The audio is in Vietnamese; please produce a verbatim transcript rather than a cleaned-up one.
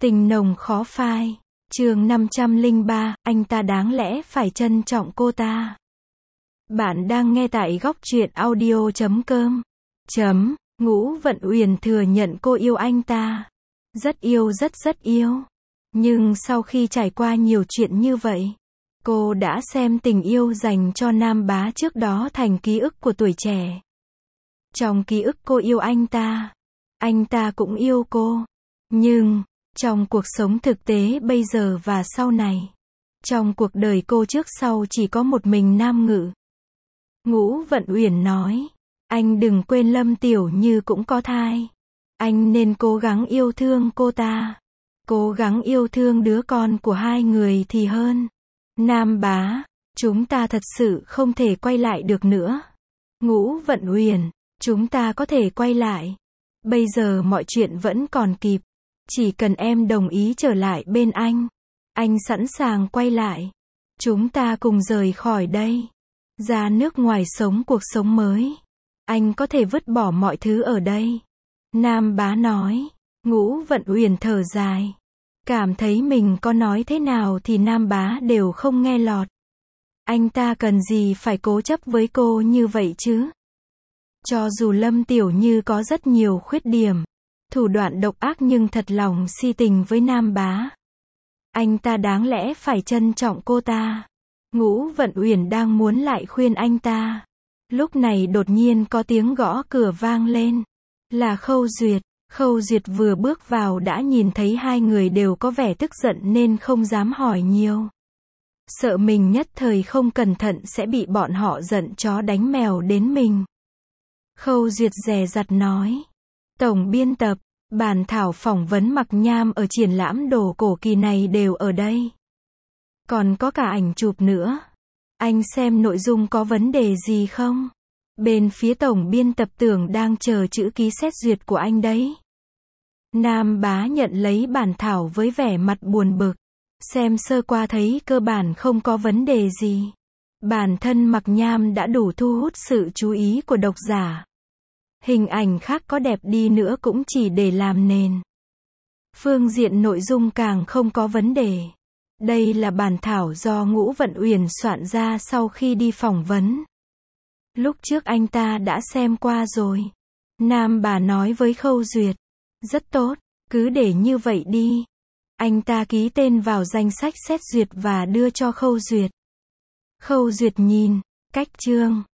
Tình nồng khó phai. Chương năm trăm lẻ ba, anh ta đáng lẽ phải trân trọng cô ta. Bạn đang nghe tại góc truyện audio chấm com. Chấm, Ngũ Vận Uyển thừa nhận cô yêu anh ta. Rất yêu rất rất yêu. Nhưng sau khi trải qua nhiều chuyện như vậy, cô đã xem tình yêu dành cho Nam Bá trước đó thành ký ức của tuổi trẻ. Trong ký ức cô yêu anh ta, anh ta cũng yêu cô. Nhưng, trong cuộc sống thực tế bây giờ và sau này, trong cuộc đời cô trước sau chỉ có một mình Nam Ngự. Ngũ Vận Uyển nói, anh đừng quên Lâm Tiểu Như cũng có thai. Anh nên cố gắng yêu thương cô ta. Cố gắng yêu thương đứa con của hai người thì hơn. Nam Bá, chúng ta thật sự không thể quay lại được nữa. Ngũ Vận Uyển, chúng ta có thể quay lại. Bây giờ mọi chuyện vẫn còn kịp. Chỉ cần em đồng ý trở lại bên anh, anh sẵn sàng quay lại. Chúng ta cùng rời khỏi đây, ra nước ngoài sống cuộc sống mới. Anh có thể vứt bỏ mọi thứ ở đây. Nam Bá nói. Ngũ Vận Uyển thở dài, cảm thấy mình có nói thế nào thì Nam Bá đều không nghe lọt. Anh ta cần gì phải cố chấp với cô như vậy chứ? Cho dù Lâm Tiểu Như có rất nhiều khuyết điểm, thủ đoạn độc ác nhưng thật lòng si tình với Nam Bá, anh ta đáng lẽ phải trân trọng cô ta. Ngũ Vận Uyển đang muốn lại khuyên anh ta. Lúc này đột nhiên có tiếng gõ cửa vang lên. Là Khâu Duyệt. Khâu Duyệt vừa bước vào đã nhìn thấy hai người đều có vẻ tức giận nên không dám hỏi nhiều. Sợ mình nhất thời không cẩn thận sẽ bị bọn họ giận chó đánh mèo đến mình. Khâu Duyệt dè dặt nói. Tổng biên tập, bản thảo phỏng vấn Mặc Nham ở triển lãm đồ cổ kỳ này đều ở đây. Còn có cả ảnh chụp nữa. Anh xem nội dung có vấn đề gì không? Bên phía tổng biên tập tưởng đang chờ chữ ký xét duyệt của anh đấy. Nam Bá nhận lấy bản thảo với vẻ mặt buồn bực. Xem sơ qua thấy cơ bản không có vấn đề gì. Bản thân Mặc Nham đã đủ thu hút sự chú ý của độc giả. Hình ảnh khác có đẹp đi nữa cũng chỉ để làm nền. Phương diện nội dung càng không có vấn đề. Đây là bản thảo do Ngũ Vận Uyển soạn ra sau khi đi phỏng vấn. Lúc trước anh ta đã xem qua rồi. Nam Bá nói với Khâu Duyệt. Rất tốt, cứ để như vậy đi. Anh ta ký tên vào danh sách xét duyệt và đưa cho Khâu Duyệt. Khâu Duyệt nhìn, cách chương,